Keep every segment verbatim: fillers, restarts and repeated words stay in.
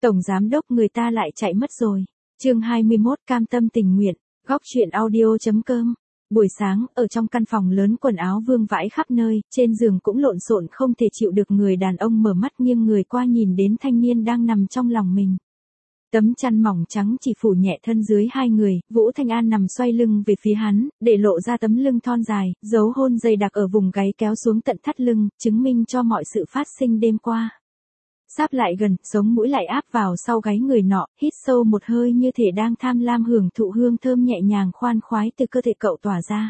Tổng giám đốc người ta lại chạy mất rồi. Chương hai mươi mốt cam tâm tình nguyện, góc truyện audio.com. Buổi sáng, ở trong căn phòng lớn quần áo vương vãi khắp nơi, trên giường cũng lộn xộn không thể chịu được, người đàn ông mở mắt nghiêng người qua nhìn đến thanh niên đang nằm trong lòng mình. Tấm chăn mỏng trắng chỉ phủ nhẹ thân dưới hai người, Vũ Thanh An nằm xoay lưng về phía hắn, để lộ ra tấm lưng thon dài, dấu hôn dày đặc ở vùng gáy kéo xuống tận thắt lưng, chứng minh cho mọi sự phát sinh đêm qua. Sáp lại gần, sống mũi lại áp vào sau gáy người nọ, hít sâu một hơi như thể đang tham lam hưởng thụ hương thơm nhẹ nhàng khoan khoái từ cơ thể cậu tỏa ra.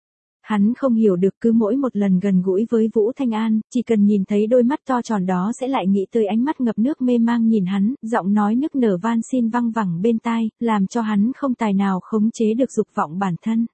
Hắn không hiểu được, cứ mỗi một lần gần gũi với Vũ Thanh An, chỉ cần nhìn thấy đôi mắt to tròn đó sẽ lại nghĩ tới ánh mắt ngập nước mê mang nhìn hắn, giọng nói nức nở van xin văng vẳng bên tai, làm cho hắn không tài nào khống chế được dục vọng bản thân.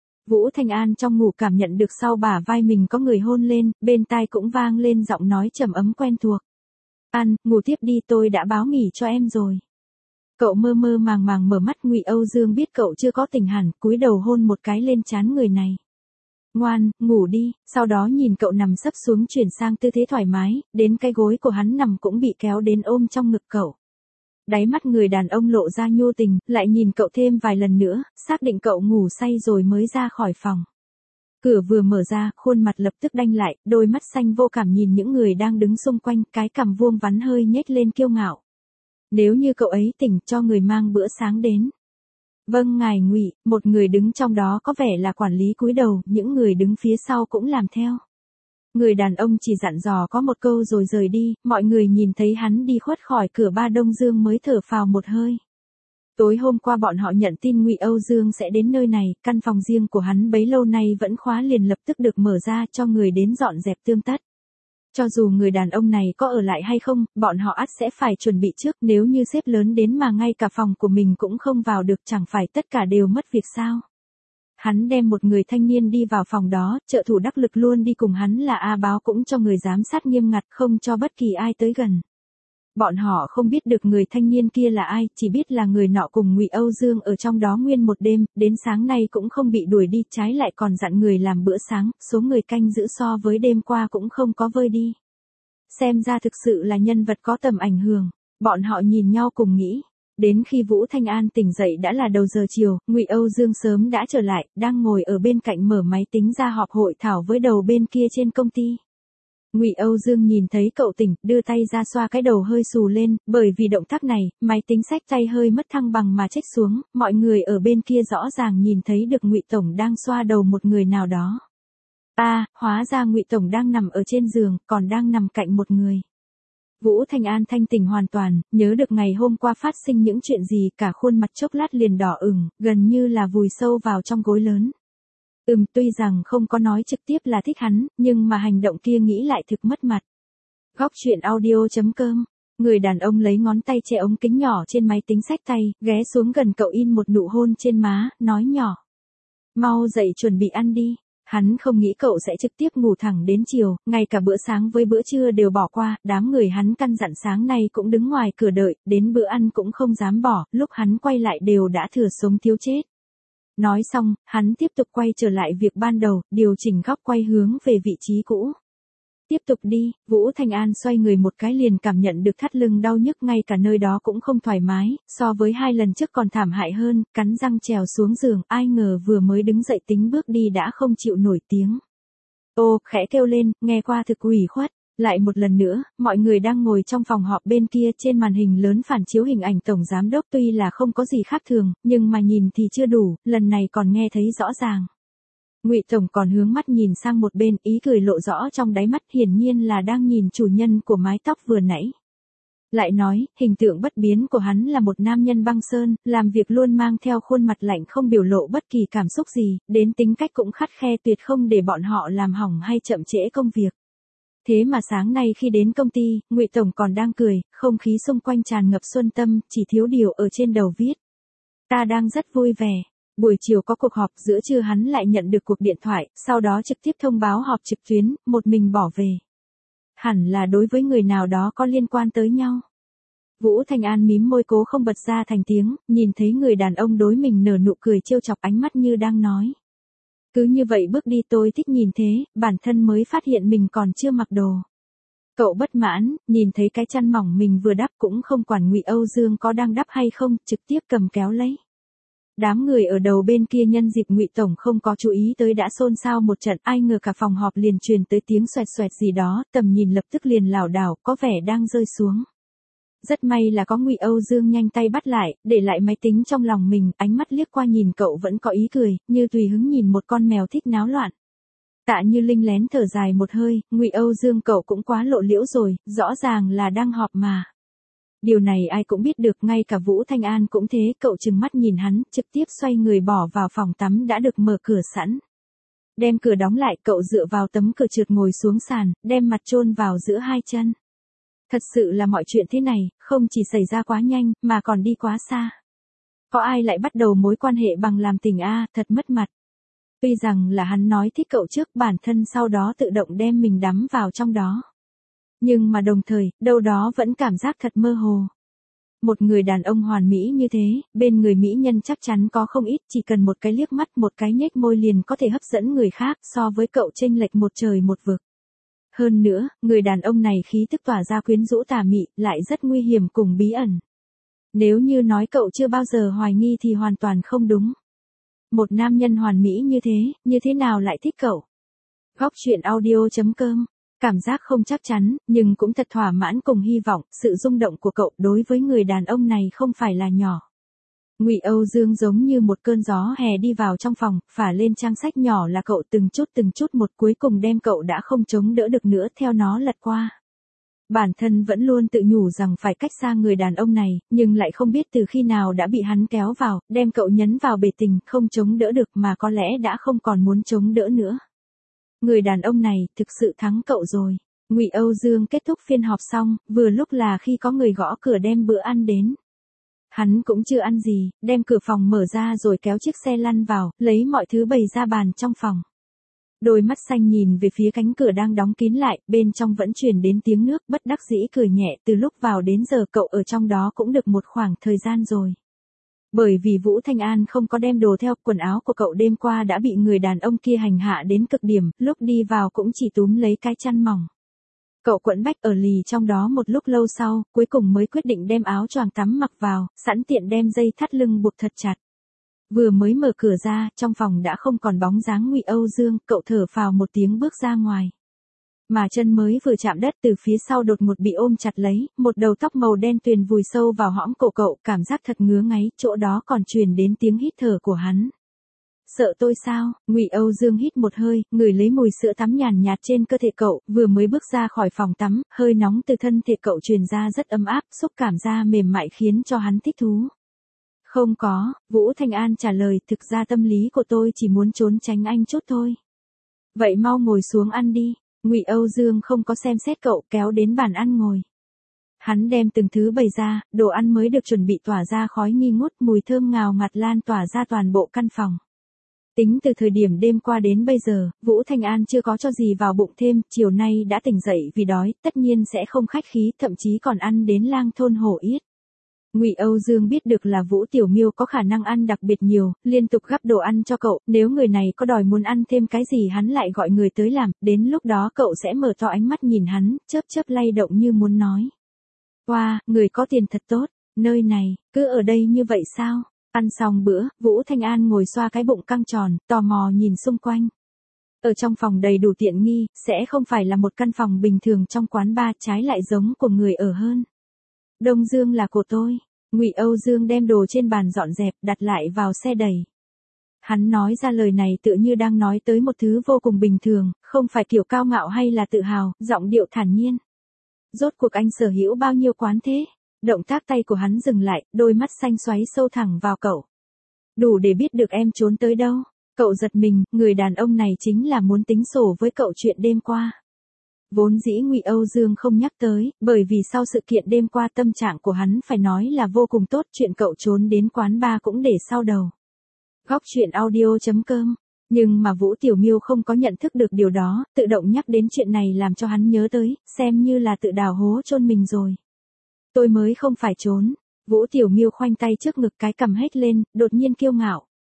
Vũ Thanh An trong ngủ cảm nhận được sau bả vai mình có người hôn lên, bên tai cũng vang lên giọng nói trầm ấm quen thuộc. An, ngủ tiếp đi, tôi đã báo nghỉ cho em rồi. Cậu mơ mơ màng màng mở mắt, Ngụy Âu Dương biết cậu chưa có tỉnh hẳn, cúi đầu hôn một cái lên trán người này. Ngoan, ngủ đi, sau đó nhìn cậu nằm sấp xuống chuyển sang tư thế thoải mái, đến cái gối của hắn nằm cũng bị kéo đến ôm trong ngực cậu. Đáy mắt người đàn ông lộ ra nhu tình, lại nhìn cậu thêm vài lần nữa, xác định cậu ngủ say rồi mới ra khỏi phòng. Cửa vừa mở ra, khuôn mặt lập tức đanh lại, đôi mắt xanh vô cảm nhìn những người đang đứng xung quanh, cái cằm vuông vắn hơi nhếch lên kiêu ngạo. Nếu như cậu ấy tỉnh, cho người mang bữa sáng đến. Vâng ngài Ngụy, một người đứng trong đó có vẻ là quản lý cúi đầu, những người đứng phía sau cũng làm theo. Người đàn ông chỉ dặn dò có một câu rồi rời đi, mọi người nhìn thấy hắn đi khuất khỏi cửa Ba Đông Dương mới thở phào một hơi. Tối hôm qua bọn họ nhận tin Ngụy Âu Dương sẽ đến nơi này, căn phòng riêng của hắn bấy lâu nay vẫn khóa liền lập tức được mở ra cho người đến dọn dẹp tươm tất. Cho dù người đàn ông này có ở lại hay không, bọn họ ắt sẽ phải chuẩn bị trước, nếu như sếp lớn đến mà ngay cả phòng của mình cũng không vào được chẳng phải tất cả đều mất việc sao. Hắn đem một người thanh niên đi vào phòng đó, trợ thủ đắc lực luôn đi cùng hắn là A Báo cũng cho người giám sát nghiêm ngặt không cho bất kỳ ai tới gần. Bọn họ không biết được người thanh niên kia là ai, chỉ biết là người nọ cùng Ngụy Âu Dương ở trong đó nguyên một đêm, đến sáng nay cũng không bị đuổi đi, trái lại còn dặn người làm bữa sáng, số người canh giữ so với đêm qua cũng không có vơi đi. Xem ra thực sự là nhân vật có tầm ảnh hưởng, bọn họ nhìn nhau cùng nghĩ. Đến khi Vũ Thanh An tỉnh dậy đã là đầu giờ chiều, Ngụy Âu Dương sớm đã trở lại, đang ngồi ở bên cạnh mở máy tính ra họp hội thảo với đầu bên kia trên công ty. Ngụy Âu Dương nhìn thấy cậu tỉnh, đưa tay ra xoa cái đầu hơi xù lên, bởi vì động tác này, máy tính xách tay hơi mất thăng bằng mà trách xuống, mọi người ở bên kia rõ ràng nhìn thấy được Ngụy Tổng đang xoa đầu một người nào đó. À, hóa ra Ngụy Tổng đang nằm ở trên giường, còn đang nằm cạnh một người. Vũ Thanh An thanh tỉnh hoàn toàn, nhớ được ngày hôm qua phát sinh những chuyện gì, cả khuôn mặt chốc lát liền đỏ ửng, gần như là vùi sâu vào trong gối lớn. Ừm, tuy rằng không có nói trực tiếp là thích hắn, nhưng mà hành động kia nghĩ lại thực mất mặt. Góc truyện audio.com. Người đàn ông lấy ngón tay che ống kính nhỏ trên máy tính xách tay, ghé xuống gần cậu in một nụ hôn trên má, nói nhỏ. Mau dậy chuẩn bị ăn đi. Hắn không nghĩ cậu sẽ trực tiếp ngủ thẳng đến chiều, ngay cả bữa sáng với bữa trưa đều bỏ qua, đám người hắn căn dặn sáng nay cũng đứng ngoài cửa đợi, đến bữa ăn cũng không dám bỏ, lúc hắn quay lại đều đã thừa sống thiếu chết. Nói xong, hắn tiếp tục quay trở lại việc ban đầu, điều chỉnh góc quay hướng về vị trí cũ. Tiếp tục đi, Vũ Thanh An xoay người một cái liền cảm nhận được thắt lưng đau nhức, ngay cả nơi đó cũng không thoải mái, so với hai lần trước còn thảm hại hơn, cắn răng trèo xuống giường, ai ngờ vừa mới đứng dậy tính bước đi đã không chịu nổi tiếng. Ô, khẽ kêu lên, nghe qua thực ủy khuất. Lại một lần nữa, mọi người đang ngồi trong phòng họp bên kia, trên màn hình lớn phản chiếu hình ảnh tổng giám đốc, tuy là không có gì khác thường, nhưng mà nhìn thì chưa đủ, lần này còn nghe thấy rõ ràng. Ngụy Tổng còn hướng mắt nhìn sang một bên, ý cười lộ rõ trong đáy mắt, hiển nhiên là đang nhìn chủ nhân của mái tóc vừa nãy. Lại nói, hình tượng bất biến của hắn là một nam nhân băng sơn, làm việc luôn mang theo khuôn mặt lạnh không biểu lộ bất kỳ cảm xúc gì, đến tính cách cũng khắt khe tuyệt không để bọn họ làm hỏng hay chậm trễ công việc. Thế mà sáng nay khi đến công ty, Ngụy Tổng còn đang cười, không khí xung quanh tràn ngập xuân tâm, chỉ thiếu điều ở trên đầu viết. Ta đang rất vui vẻ. Buổi chiều có cuộc họp, giữa trưa hắn lại nhận được cuộc điện thoại, sau đó trực tiếp thông báo họp trực tuyến, một mình bỏ về. Hẳn là đối với người nào đó có liên quan tới nhau. Vũ Thanh An mím môi cố không bật ra thành tiếng, nhìn thấy người đàn ông đối mình nở nụ cười trêu chọc, ánh mắt như đang nói. Cứ như vậy bước đi, tôi thích nhìn thế, bản thân mới phát hiện mình còn chưa mặc đồ. Cậu bất mãn, nhìn thấy cái chăn mỏng mình vừa đắp cũng không quản Ngụy Âu Dương có đang đắp hay không, trực tiếp cầm kéo lấy. Đám người ở đầu bên kia nhân dịp Ngụy tổng không có chú ý tới đã xôn xao một trận, ai ngờ cả phòng họp liền truyền tới tiếng xoẹt xoẹt gì đó, tầm nhìn lập tức liền lảo đảo, có vẻ đang rơi xuống. Rất may là có Ngụy Âu Dương nhanh tay bắt lại, để lại máy tính trong lòng mình, ánh mắt liếc qua nhìn cậu vẫn có ý cười, như tùy hứng nhìn một con mèo thích náo loạn. Tạ Như Linh lén thở dài một hơi, Ngụy Âu Dương cậu cũng quá lộ liễu rồi, rõ ràng là đang họp mà. Điều này ai cũng biết được, ngay cả Vũ Thanh An cũng thế, cậu trừng mắt nhìn hắn, trực tiếp xoay người bỏ vào phòng tắm đã được mở cửa sẵn. Đem cửa đóng lại, cậu dựa vào tấm cửa trượt ngồi xuống sàn, đem mặt chôn vào giữa hai chân. Thật sự là mọi chuyện thế này, không chỉ xảy ra quá nhanh, mà còn đi quá xa. Có ai lại bắt đầu mối quan hệ bằng làm tình a, thật mất mặt. Tuy rằng là hắn nói thích cậu trước, bản thân sau đó tự động đem mình đắm vào trong đó. Nhưng mà đồng thời, đâu đó vẫn cảm giác thật mơ hồ. Một người đàn ông hoàn mỹ như thế, bên người mỹ nhân chắc chắn có không ít, chỉ cần một cái liếc mắt, một cái nhếch môi liền có thể hấp dẫn người khác, so với cậu chênh lệch một trời một vực. Hơn nữa, người đàn ông này khí tức tỏa ra quyến rũ tà mị, lại rất nguy hiểm cùng bí ẩn. Nếu như nói cậu chưa bao giờ hoài nghi thì hoàn toàn không đúng. Một nam nhân hoàn mỹ như thế, như thế nào lại thích cậu? Góc truyện audio chấm com. Cảm giác không chắc chắn, nhưng cũng thật thỏa mãn cùng hy vọng, sự rung động của cậu đối với người đàn ông này không phải là nhỏ. Ngụy Âu Dương giống như một cơn gió hè đi vào trong phòng, phả lên trang sách nhỏ là cậu từng chút từng chút một, cuối cùng đem cậu đã không chống đỡ được nữa theo nó lật qua. Bản thân vẫn luôn tự nhủ rằng phải cách xa người đàn ông này, nhưng lại không biết từ khi nào đã bị hắn kéo vào, đem cậu nhấn vào bể tình, không chống đỡ được mà có lẽ đã không còn muốn chống đỡ nữa. Người đàn ông này thực sự thắng cậu rồi. Ngụy Âu Dương kết thúc phiên họp xong, vừa lúc là khi có người gõ cửa đem bữa ăn đến. Hắn cũng chưa ăn gì, đem cửa phòng mở ra rồi kéo chiếc xe lăn vào, lấy mọi thứ bày ra bàn trong phòng. Đôi mắt xanh nhìn về phía cánh cửa đang đóng kín lại, bên trong vẫn truyền đến tiếng nước, bất đắc dĩ cười nhẹ, từ lúc vào đến giờ cậu ở trong đó cũng được một khoảng thời gian rồi. Bởi vì Vũ Thanh An không có đem đồ theo, quần áo của cậu đêm qua đã bị người đàn ông kia hành hạ đến cực điểm, lúc đi vào cũng chỉ túm lấy cái chăn mỏng. Cậu quẫn bách ở lì trong đó một lúc lâu sau, cuối cùng mới quyết định đem áo choàng tắm mặc vào, sẵn tiện đem dây thắt lưng buộc thật chặt. Vừa mới mở cửa ra, trong phòng đã không còn bóng dáng Ngụy Âu Dương, cậu thở phào một tiếng bước ra ngoài. Mà chân mới vừa chạm đất từ phía sau đột ngột bị ôm chặt lấy, một đầu tóc màu đen tuyền vùi sâu vào hõm cổ cậu, cảm giác thật ngứa ngáy, chỗ đó còn truyền đến tiếng hít thở của hắn. Sợ tôi sao? Ngụy Âu Dương hít một hơi, ngửi lấy mùi sữa tắm nhàn nhạt trên cơ thể cậu, vừa mới bước ra khỏi phòng tắm, hơi nóng từ thân thể cậu truyền ra rất ấm áp, xúc cảm da mềm mại khiến cho hắn thích thú. Không có, Vũ Thanh An trả lời, thực ra tâm lý của tôi chỉ muốn trốn tránh anh chút thôi. Vậy mau ngồi xuống ăn đi. Ngụy Âu Dương không có xem xét cậu, kéo đến bàn ăn ngồi. Hắn đem từng thứ bày ra, đồ ăn mới được chuẩn bị tỏa ra khói nghi ngút, mùi thơm ngào ngạt lan tỏa ra toàn bộ căn phòng. Tính từ thời điểm đêm qua đến bây giờ, Vũ Thanh An chưa có cho gì vào bụng thêm, chiều nay đã tỉnh dậy vì đói, tất nhiên sẽ không khách khí, thậm chí còn ăn đến lang thôn hổ yết. Ngụy Âu Dương biết được là Vũ Tiểu Miêu có khả năng ăn đặc biệt nhiều, liên tục gắp đồ ăn cho cậu, nếu người này có đòi muốn ăn thêm cái gì hắn lại gọi người tới làm, đến lúc đó cậu sẽ mở to ánh mắt nhìn hắn, chớp chớp lay động như muốn nói. Wow, người có tiền thật tốt, nơi này, cứ ở đây như vậy sao? Ăn xong bữa, Vũ Thanh An ngồi xoa cái bụng căng tròn, tò mò nhìn xung quanh. Ở trong phòng đầy đủ tiện nghi, sẽ không phải là một căn phòng bình thường trong quán bar, trái lại giống của người ở hơn. Đông Dương là của tôi. Ngụy Âu Dương đem đồ trên bàn dọn dẹp, đặt lại vào xe đẩy. Hắn nói ra lời này tựa như đang nói tới một thứ vô cùng bình thường, không phải kiểu cao ngạo hay là tự hào, giọng điệu thản nhiên. Rốt cuộc anh sở hữu bao nhiêu quán thế? Động tác tay của hắn dừng lại, đôi mắt xanh xoáy sâu thẳng vào cậu. Đủ để biết được em trốn tới đâu. Cậu giật mình, người đàn ông này chính là muốn tính sổ với cậu chuyện đêm qua. Vốn dĩ Ngụy Âu Dương không nhắc tới, bởi vì sau sự kiện đêm qua tâm trạng của hắn phải nói là vô cùng tốt, chuyện cậu trốn đến quán bar cũng để sau đầu. Góc truyện audio chấm com. Nhưng mà Vũ Tiểu Miêu không có nhận thức được điều đó, tự động nhắc đến chuyện này làm cho hắn nhớ tới, xem như là tự đào hố chôn mình rồi. Tôi mới không phải trốn. Vũ Tiểu Miêu khoanh tay trước ngực, cái cằm hết lên, đột nhiên kiêu ngạo.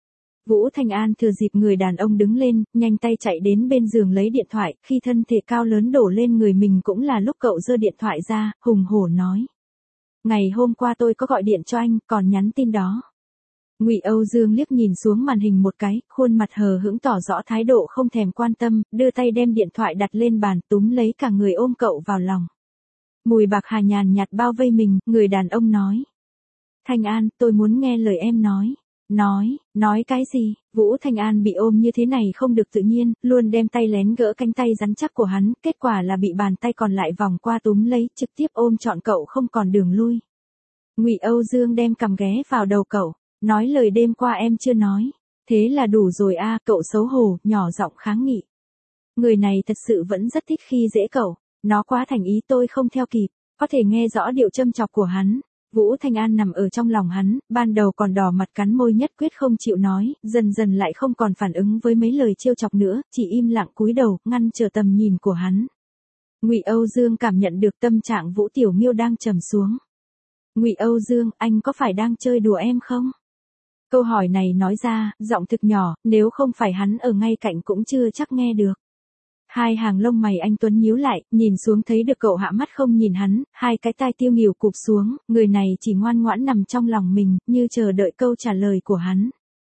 Vũ Thanh An thừa dịp người đàn ông đứng lên, nhanh tay chạy đến bên giường lấy điện thoại, khi thân thể cao lớn đổ lên người mình cũng là lúc cậu giơ điện thoại ra, hùng hổ nói. Ngày hôm qua tôi có gọi điện cho anh, còn nhắn tin đó. Ngụy Âu Dương liếc nhìn xuống màn hình một cái, khuôn mặt hờ hững tỏ rõ thái độ không thèm quan tâm, đưa tay đem điện thoại đặt lên bàn, túm lấy cả người ôm cậu vào lòng. Mùi bạc hà nhàn nhạt bao vây mình, người đàn ông nói. Thanh An, tôi muốn nghe lời em nói. Nói, nói cái gì? Vũ Thanh An bị ôm như thế này không được tự nhiên, luôn đem tay lén gỡ cánh tay rắn chắc của hắn, kết quả là bị bàn tay còn lại vòng qua túm lấy, trực tiếp ôm trọn cậu không còn đường lui. Ngụy Âu Dương đem cằm ghé vào đầu cậu, nói lời đêm qua em chưa nói. Thế là đủ rồi a, cậu xấu hổ, nhỏ giọng kháng nghị. Người này thật sự vẫn rất thích khi dễ cậu, nó quá thành ý tôi không theo kịp, có thể nghe rõ điệu châm chọc của hắn. Vũ Thanh An nằm ở trong lòng hắn, ban đầu còn đỏ mặt cắn môi nhất quyết không chịu nói, dần dần lại không còn phản ứng với mấy lời trêu chọc nữa, chỉ im lặng cúi đầu, ngăn trở tầm nhìn của hắn. Ngụy Âu Dương cảm nhận được tâm trạng Vũ Tiểu Miêu đang trầm xuống. Ngụy Âu Dương, anh có phải đang chơi đùa em không? Câu hỏi này nói ra, giọng thực nhỏ, nếu không phải hắn ở ngay cạnh cũng chưa chắc nghe được. Hai hàng lông mày anh Tuấn nhíu lại, nhìn xuống thấy được cậu hạ mắt không nhìn hắn, hai cái tai tiêu nghỉu cụp xuống, người này chỉ ngoan ngoãn nằm trong lòng mình, như chờ đợi câu trả lời của hắn.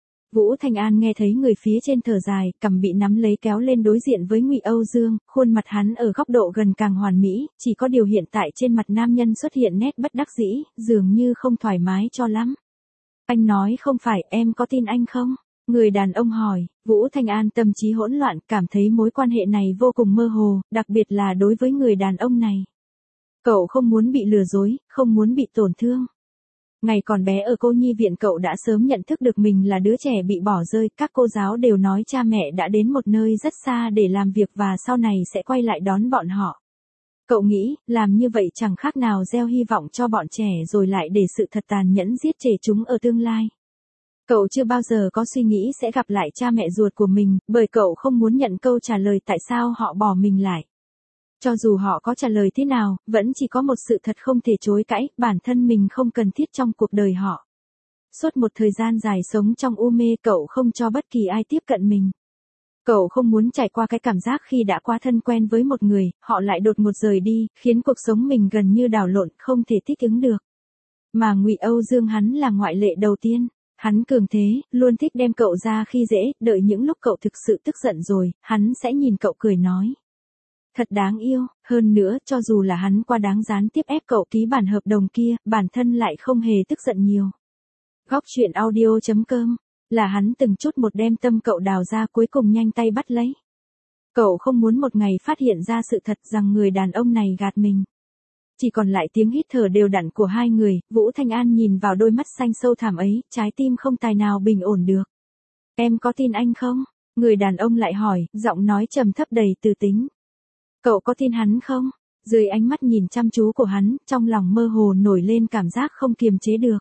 Vũ Thanh An nghe thấy người phía trên thở dài, cằm bị nắm lấy kéo lên đối diện với Ngụy Âu Dương, khuôn mặt hắn ở góc độ gần càng hoàn mỹ, chỉ có điều hiện tại trên mặt nam nhân xuất hiện nét bất đắc dĩ, dường như không thoải mái cho lắm. Anh nói không phải, em có tin anh không? Người đàn ông hỏi, Vũ Thanh An tâm trí hỗn loạn, cảm thấy mối quan hệ này vô cùng mơ hồ, đặc biệt là đối với người đàn ông này. Cậu không muốn bị lừa dối, không muốn bị tổn thương. Ngày còn bé ở cô nhi viện cậu đã sớm nhận thức được mình là đứa trẻ bị bỏ rơi, các cô giáo đều nói cha mẹ đã đến một nơi rất xa để làm việc và sau này sẽ quay lại đón bọn họ. Cậu nghĩ, làm như vậy chẳng khác nào gieo hy vọng cho bọn trẻ rồi lại để sự thật tàn nhẫn giết chết chúng ở tương lai. Cậu chưa bao giờ có suy nghĩ sẽ gặp lại cha mẹ ruột của mình, bởi cậu không muốn nhận câu trả lời tại sao họ bỏ mình lại. Cho dù họ có trả lời thế nào, vẫn chỉ có một sự thật không thể chối cãi, bản thân mình không cần thiết trong cuộc đời họ. Suốt một thời gian dài sống trong u mê, cậu không cho bất kỳ ai tiếp cận mình. Cậu không muốn trải qua cái cảm giác khi đã quá thân quen với một người, họ lại đột ngột rời đi, khiến cuộc sống mình gần như đảo lộn, không thể thích ứng được. Mà Ngụy Âu Dương hắn là ngoại lệ đầu tiên. Hắn cường thế, luôn thích đem cậu ra khi dễ, đợi những lúc cậu thực sự tức giận rồi, hắn sẽ nhìn cậu cười nói. Thật đáng yêu, hơn nữa, cho dù là hắn qua đáng gián tiếp ép cậu ký bản hợp đồng kia, bản thân lại không hề tức giận nhiều. Góc truyện audio chấm com, là hắn từng chút một đem tâm cậu đào ra cuối cùng nhanh tay bắt lấy. Cậu không muốn một ngày phát hiện ra sự thật rằng người đàn ông này gạt mình. Chỉ còn lại tiếng hít thở đều đặn của hai người, Vũ Thanh An nhìn vào đôi mắt xanh sâu thẳm ấy, trái tim không tài nào bình ổn được. Em có tin anh không? Người đàn ông lại hỏi, giọng nói trầm thấp đầy từ tính. Cậu có tin hắn không? Dưới ánh mắt nhìn chăm chú của hắn, trong lòng mơ hồ nổi lên cảm giác không kiềm chế được.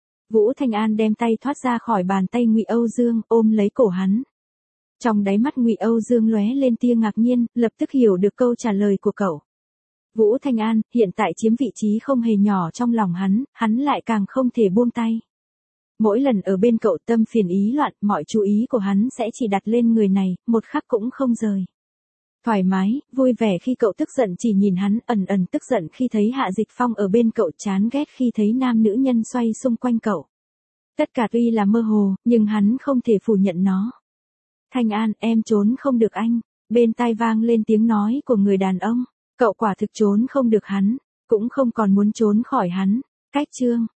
Vũ Thanh An đem tay thoát ra khỏi bàn tay Ngụy Âu Dương, ôm lấy cổ hắn. Trong đáy mắt Ngụy Âu Dương lóe lên tia ngạc nhiên, lập tức hiểu được câu trả lời của cậu. Vũ Thanh An, hiện tại chiếm vị trí không hề nhỏ trong lòng hắn, hắn lại càng không thể buông tay. Mỗi lần ở bên cậu tâm phiền ý loạn, mọi chú ý của hắn sẽ chỉ đặt lên người này, một khắc cũng không rời. Thoải mái, vui vẻ khi cậu tức giận chỉ nhìn hắn, ẩn ẩn tức giận khi thấy Hạ Dịch Phong ở bên cậu, chán ghét khi thấy nam nữ nhân xoay xung quanh cậu. Tất cả tuy là mơ hồ, nhưng hắn không thể phủ nhận nó. Thanh An, em trốn không được anh. Bên tai vang lên tiếng nói của người đàn ông. Cậu quả thực trốn không được hắn, cũng không còn muốn trốn khỏi hắn. Cách chương